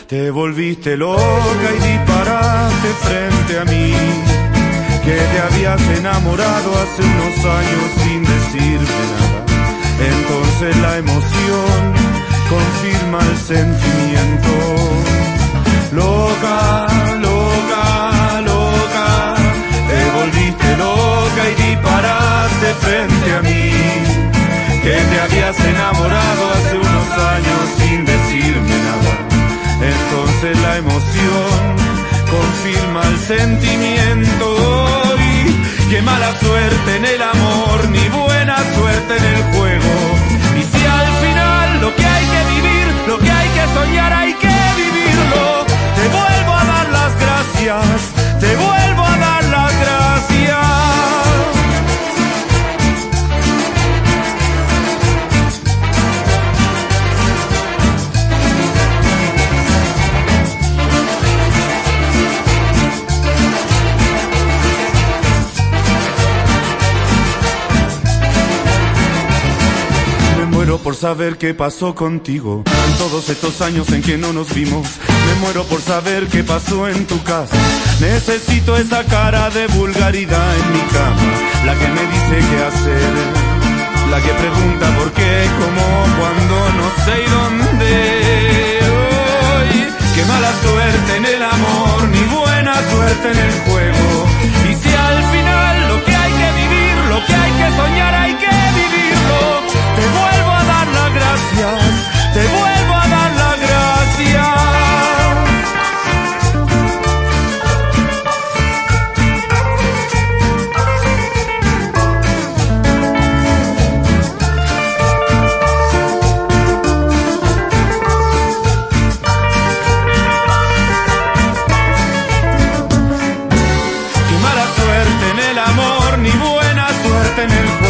Te volviste loca y disparaste frente a mí, que te habías enamorado hace unos años sin decirme nada. Entonces la emoción confirma el sentimiento. Loca, loca, loca, te volviste loca y disparaste frente a mí, que te habías enamorado hace unos años sin decirme nada. Entonces la emoción confirma el sentimiento. Y qué mala suerte en el amor, ni buena suerte en el juego. Y si al final lo que hay que vivir, lo que hay que soñar, hay que vivirlo. Te vuelvo a dar las gracias, te vuelvo a dar las gracias. Por saber qué pasó contigo en todos estos años en que no nos vimos. Me muero por saber qué pasó en tu casa. Necesito esa cara de vulgaridad en mi cama, la que me dice qué hacer, la que pregunta por qué, cómo, cuándo, no sé y dónde. Hoy, qué mala suerte en el amor, ni buena suerte en el juego. Y si al final lo que hay que vivir, lo que hay que soñar, hay que vivirlo. Te vuelvo a dar las gracias, te vuelvo a dar las gracias. Qué mala suerte en el amor, ni buena suerte en el juego.